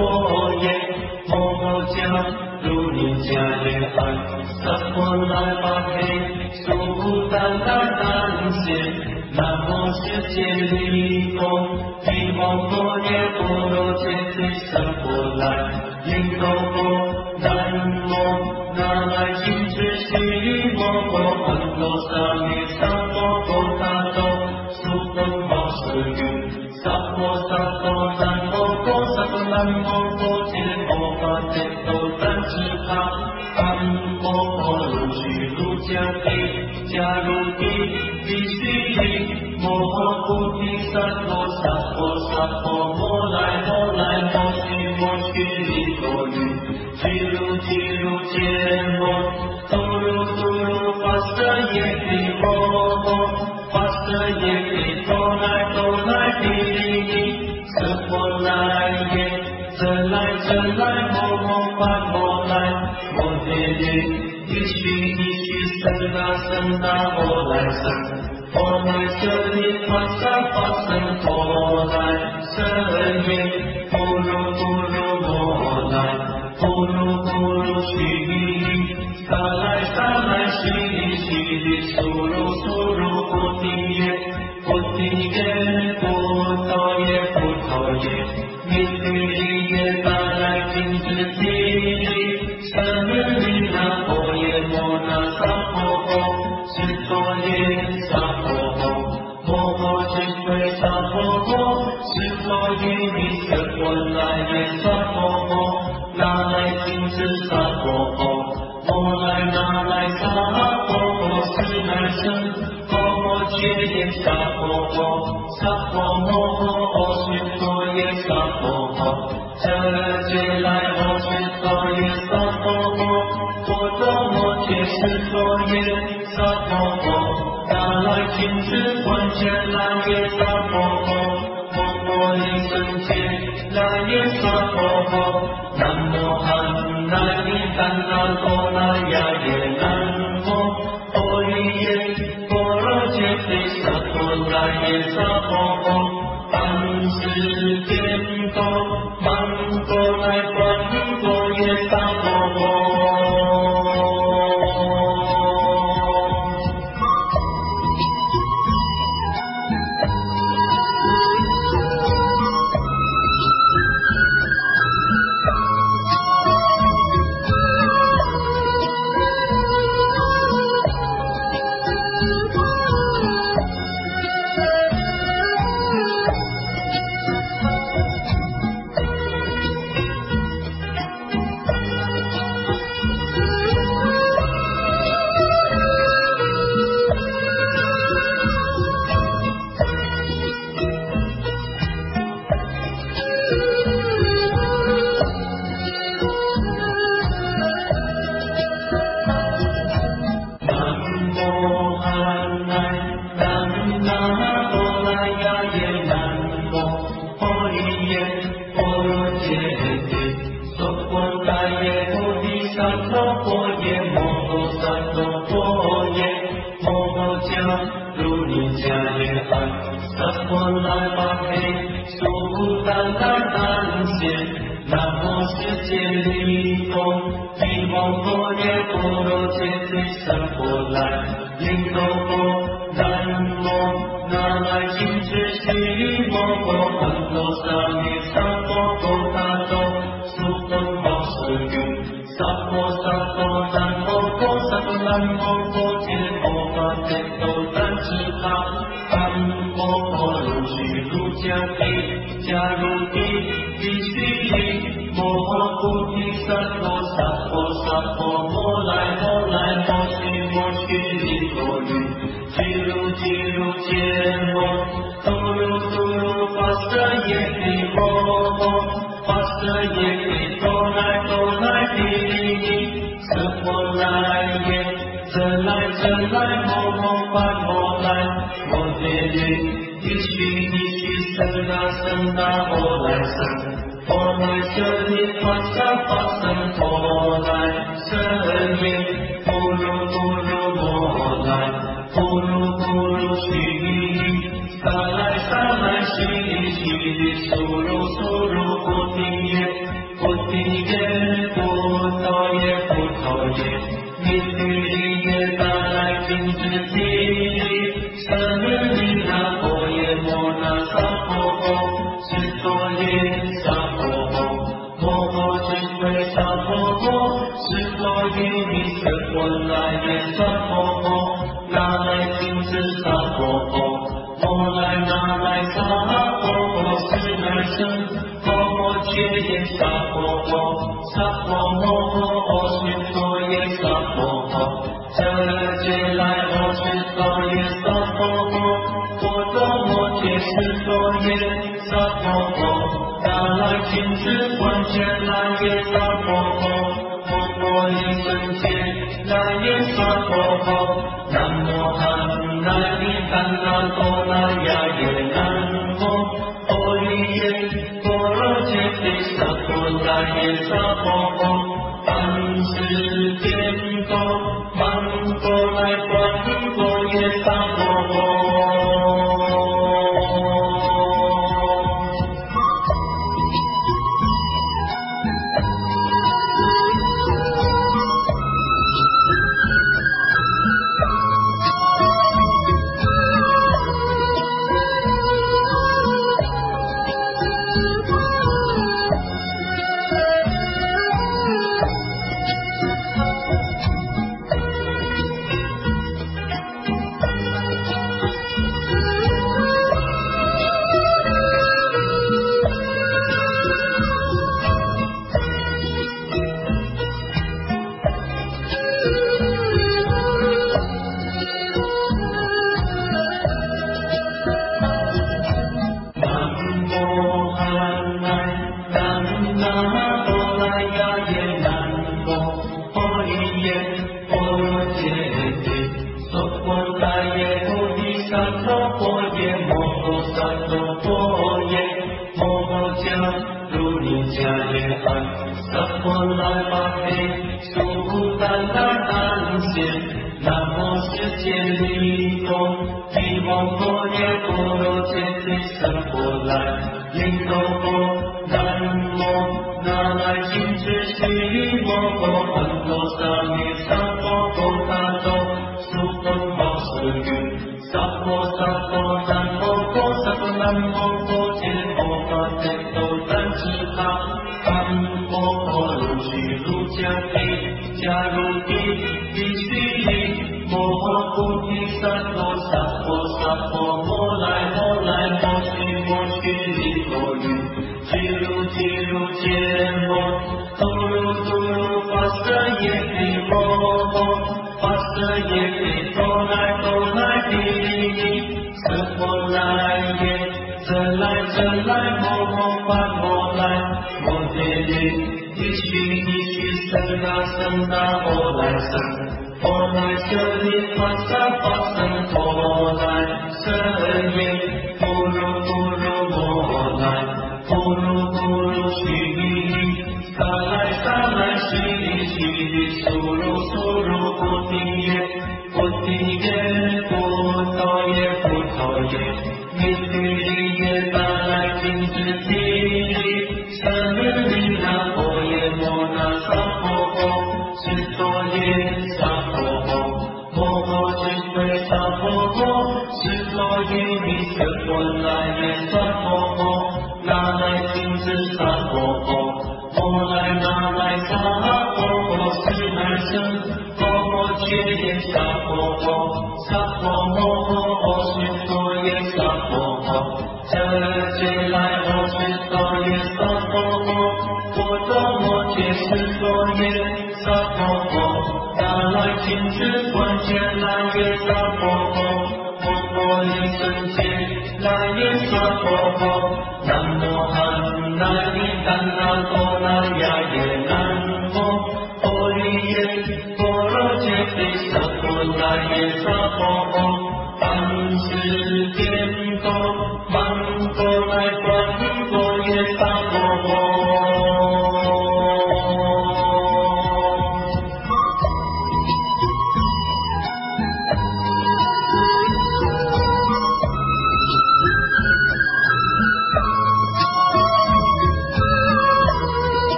波耶，摩诃迦如尼迦耶安，萨婆拉巴嘿，苏布达达丹谢，南无世界利供，提摩诃耶波罗揭谛萨婆来，因陀婆，南无那来金智悉摩诃安罗萨弥萨婆诃他多，苏芬摩斯云，萨婆萨婆南摩诃萨婆南摩诃揭摩诃揭多丹智卡，南摩诃如须如迦帝，迦如帝，帝须帝，摩诃菩提萨婆萨婆萨婆摩来摩来摩须摩须离陀律，俱如俱如揭摩，度如度如发舍耶帝摩诃，发舍耶帝多来多来帝利尼，舍婆来耶，则来则来摩诃梵摩来，摩揭耶，一须一须僧那僧那摩来僧，摩来舍利发萨发僧陀来舍耶，不如不如摩来，不如不如须弥，萨来萨来须弥须弥，苏如苏如菩提耶，菩提耶，菩提耶，菩提耶，弥须利耶，达来金智提利，舍利那婆耶摩那萨婆诃，是陀耶萨婆诃，摩诃智慧萨婆诃，是陀耶弥舍婆来耶萨婆诃，那来金智萨婆诃，摩来那来萨婆诃，是来生，摩诃揭耶萨婆诃，萨婆摩诃，是陀耶萨婆诃，遮揭来摩是陀耶萨婆诃，波多摩揭是陀耶萨婆诃，那来金智观揭来耶萨婆诃，摩诃离僧揭来耶萨婆诃，南无汉那尼怛那多那呀耶，南无波利耶波罗揭谛萨婆来耶萨婆诃，安世间多曼多来观多耶萨婆诃。 色本来也萨婆诃，拿来金子萨婆诃，摩来拿来萨婆诃，是来生，婆诃却也萨婆诃，萨婆诃，是所也萨婆诃，这界来我是所也萨婆诃，佛多摩揭是所也萨婆诃，拿来金子观见来也萨婆诃。摩尼僧揭来耶萨婆诃，南无汉那利檀那多那呀耶南无阿利耶波罗揭谛萨婆来耶萨婆诃，凡世间多曼多来观多耶萨婆诃。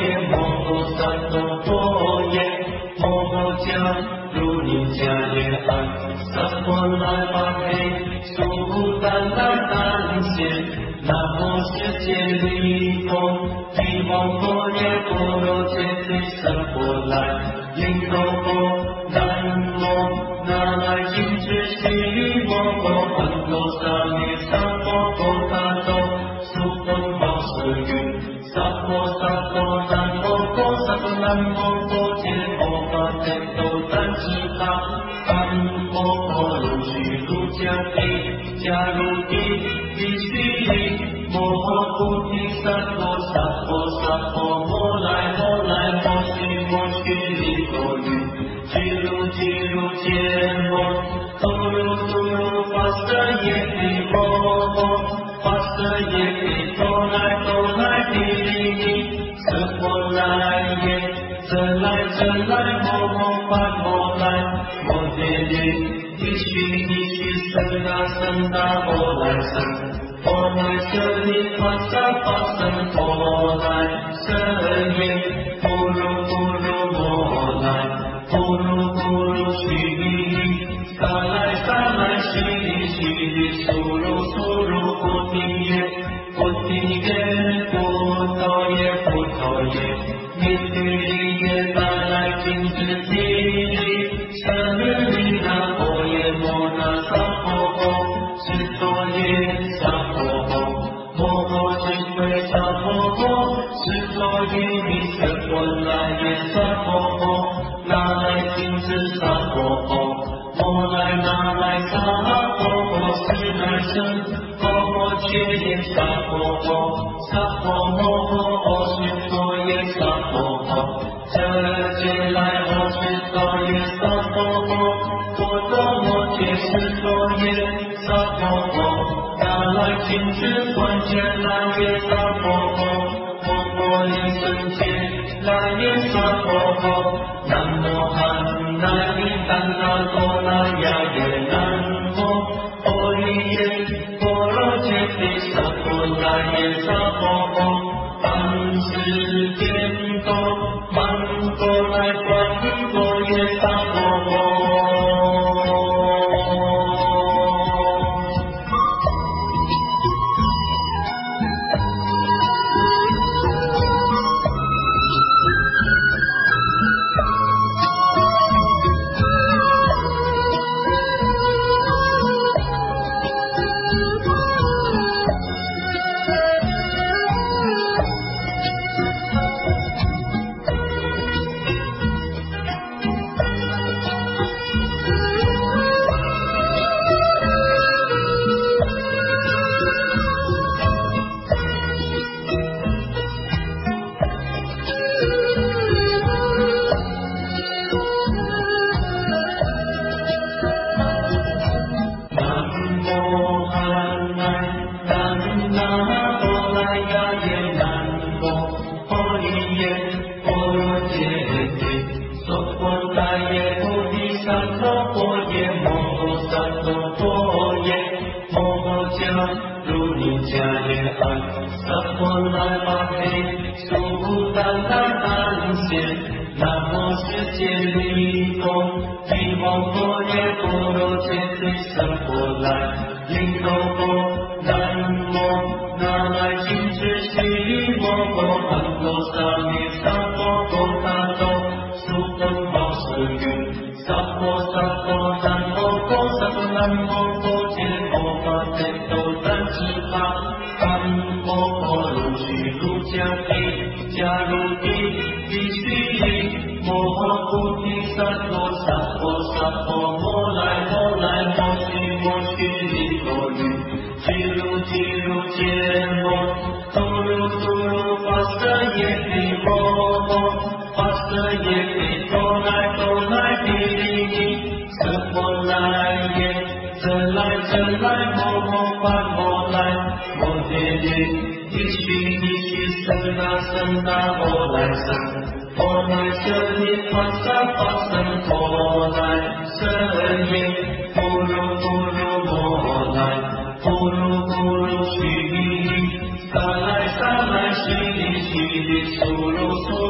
耶摩诃萨埵婆耶，摩诃迦如尼迦耶安，萨婆来巴嘿，苏丹来丹谢，南无世界利空，提摩婆耶波罗揭谛萨婆来，灵罗婆南无那来金智悉摩诃梵多萨弥萨婆诃他多，苏芬宝舍云，萨婆萨婆南摩诃萨婆南摩诃揭摩诃揭多丹智他，南摩婆卢须卢迦帝迦卢帝帝须利，摩诃菩提萨婆萨婆萨婆摩来摩来摩须摩须利多律，俱卢俱卢揭摩，多卢多卢发舍耶帝摩诃，发舍耶帝多来帝利尼，舍婆来耶，则来摩诃梵摩来，摩揭耶，帝须僧达摩来僧。婆来舍利发僧婆来舍耶，婆卢摩来，婆卢须利，萨来须利，苏卢菩提耶，菩陀耶，弥俱利耶，达来金智悉利，舍利那婆耶摩那萨婆诃，是多耶萨婆诃，摩诃智慧萨婆诃，是多耶弥舍婆来耶萨婆诃，那来金智萨婆诃，摩来那来萨婆诃，是来生，摩诃揭耶萨婆诃，萨婆摩诃是多耶萨婆诃，遮来诃是多耶萨婆诃，波多摩揭是多耶萨婆诃，那来金智观揭来耶萨婆诃，摩利僧揭来耶萨婆诃，南无汉那尼丹那多那呀耶南无波利耶波罗揭谛萨婆来耶萨婆诃，凡世间多曼多来观多耶萨婆诃。僧达摩来僧，婆来舍利发僧婆来舍耶，婆卢摩来，婆卢须利，萨来须利，苏卢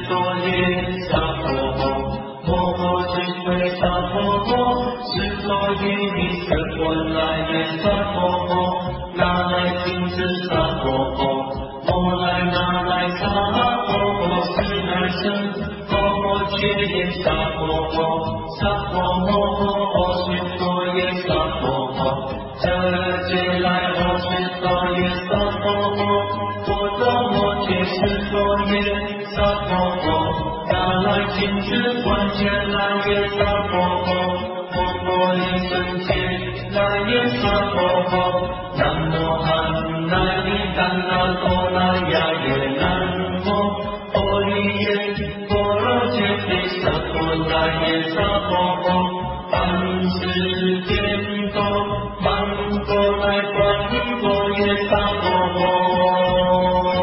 多耶萨婆诃，摩诃智慧萨婆诃，是多耶弥色波来耶萨婆诃，那来金智萨婆诃，摩来那来萨婆诃，是来生。觉耶萨婆诃，萨婆诃，是多耶萨婆诃，这来是多耶萨婆诃，波多摩揭是多耶萨婆诃，那来金智观觉来耶萨婆诃，摩利僧揭来耶萨婆诃，南无汉那利丹那多那呀耶南无波利耶。来耶萨婆诃，凡世间多，满多来观多耶萨婆诃。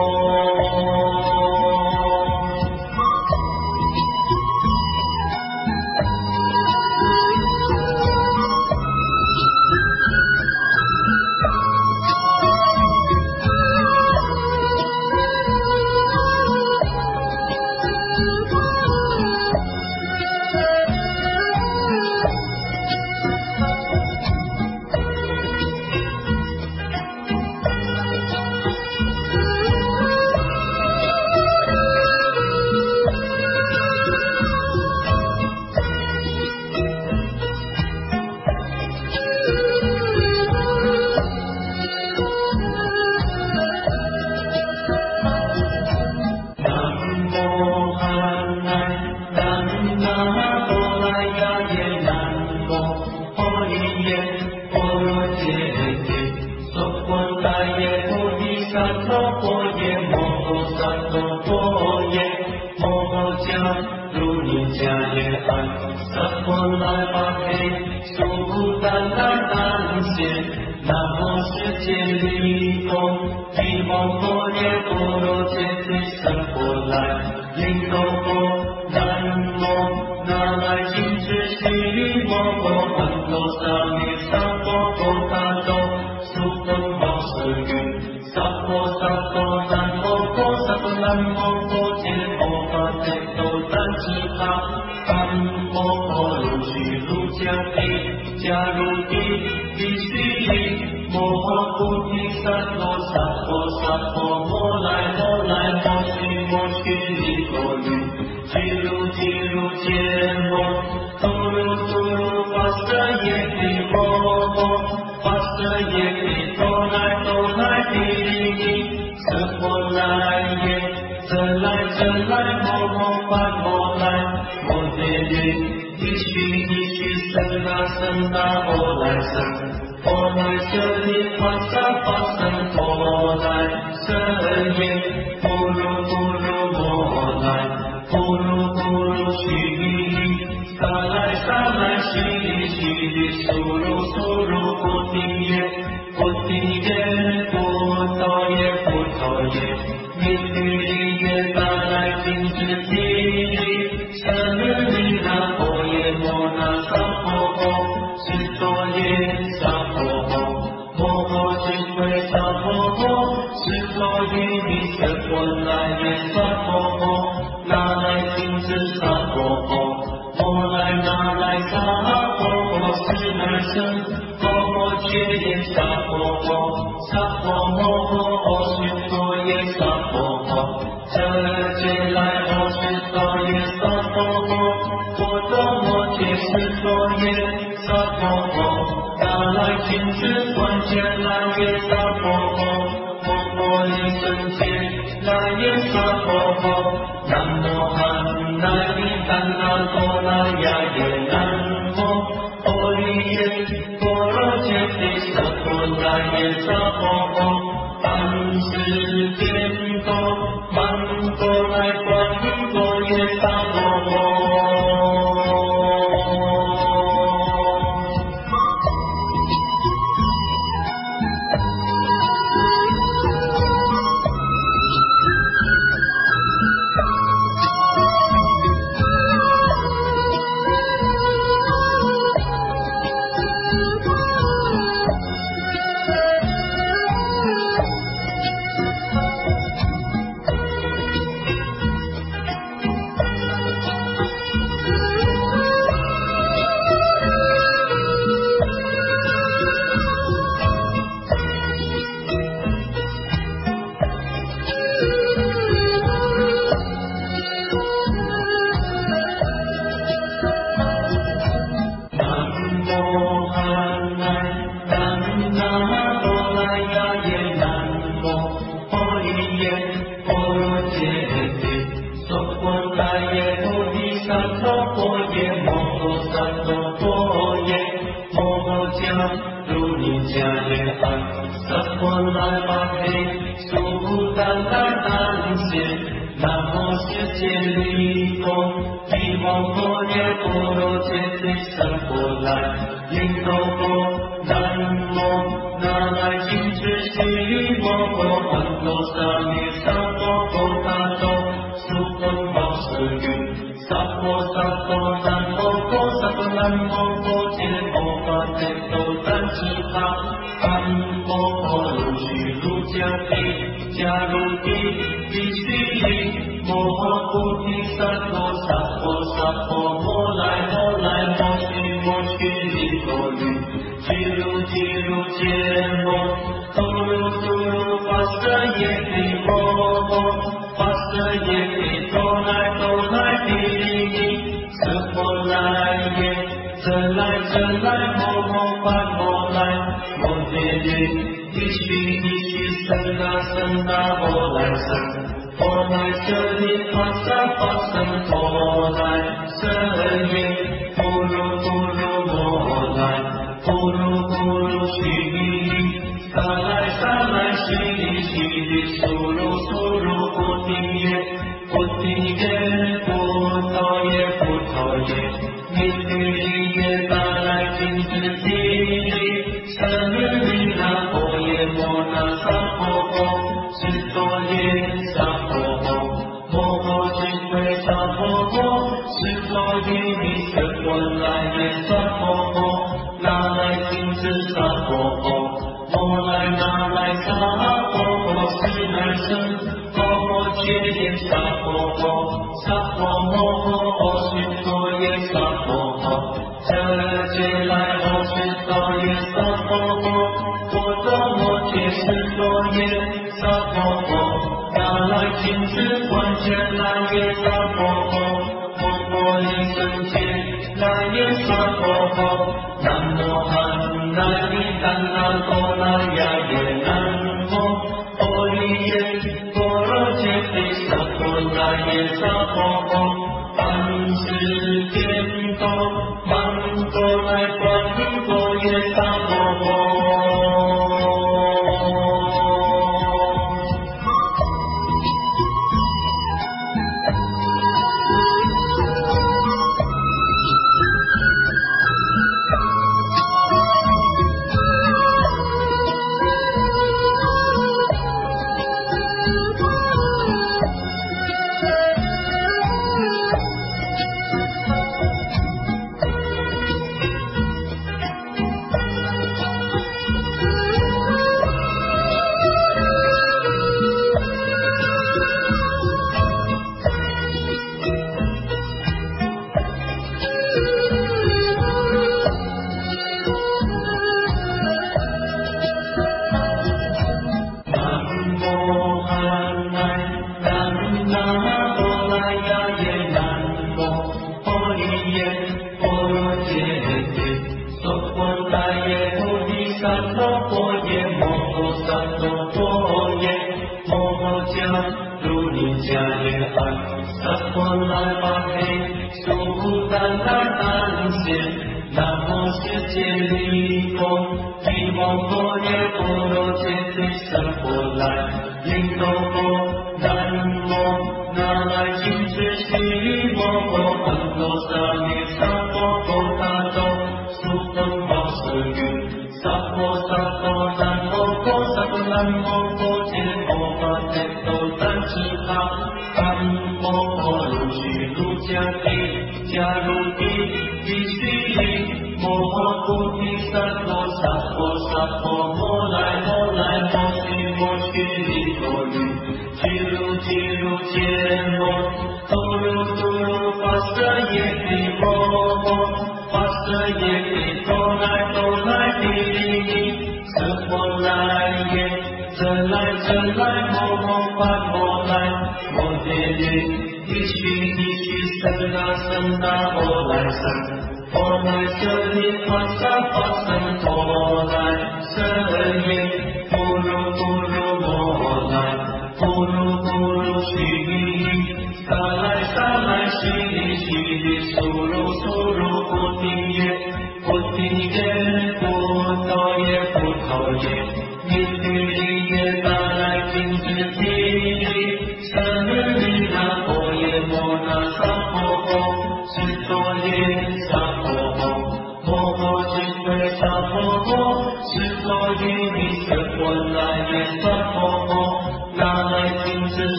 萨埵婆耶，摩诃萨埵婆耶，摩诃迦卢尼迦耶安，萨婆来巴嘿，苏丹达丹谢，南无世界利供，地王婆耶，波罗揭谛三波来，因陀婆，南无那来金智悉摩诃般多沙弥萨婆诃他多，苏芬宝舍云，萨婆萨婆南摩诃萨婆南摩诃揭摩诃揭多赞智他，南摩诃卢须卢迦帝迦卢帝帝须摩诃菩提萨婆萨婆萨婆摩来摩来摩须摩须离陀律，俱卢俱卢揭摩，陀卢陀卢发舍耶帝摩诃，发舍耶帝多来多来帝利尼，舍婆来耶，则来则来摩诃般摩来，摩揭律，帝须帝须僧那僧那摩来僧。婆来舍利发萨发僧婆来舍耶，婆卢婆卢摩来，婆卢婆卢须弥，萨来萨来须弥须弥，苏卢苏卢菩提耶，菩提耶，菩提耶，菩提耶，弥律耶，达来金智地利，舍利那婆耶，摩那萨婆诃，是多耶萨婆诃，摩诃智慧萨婆诃，是多耶弥舍婆来耶萨婆诃，那来金智萨婆诃，摩来那来萨婆诃，是来生，摩诃揭耶萨婆诃，萨婆摩诃，是多耶萨婆诃，遮揭来摩是多耶萨婆诃，波多摩揭是多耶萨婆诃，那来金智观揭来耶萨婆诃，摩诃离僧揭来耶萨婆诃，南无汉那利丹那多那呀耶，南无波利耶，波罗揭谛萨婆来耶萨婆诃，安世间多，曼多来观多耶萨婆诃。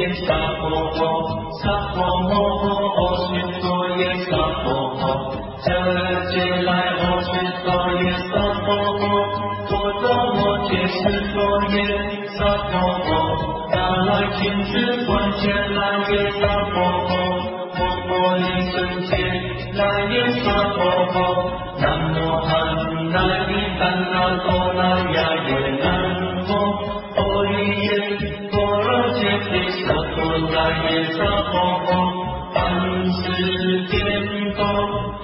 耶萨婆诃，萨婆摩诃阿须多耶萨婆诃，遮揭来阿须多耶萨婆诃，波多摩揭示多耶萨婆诃，达赖亲自观见来耶萨婆诃，摩尼僧揭来耶萨婆诃，南无汉那尼单那多那呀耶南无阿利耶波罗揭谛萨埵那耶萨婆诃，安世天宫。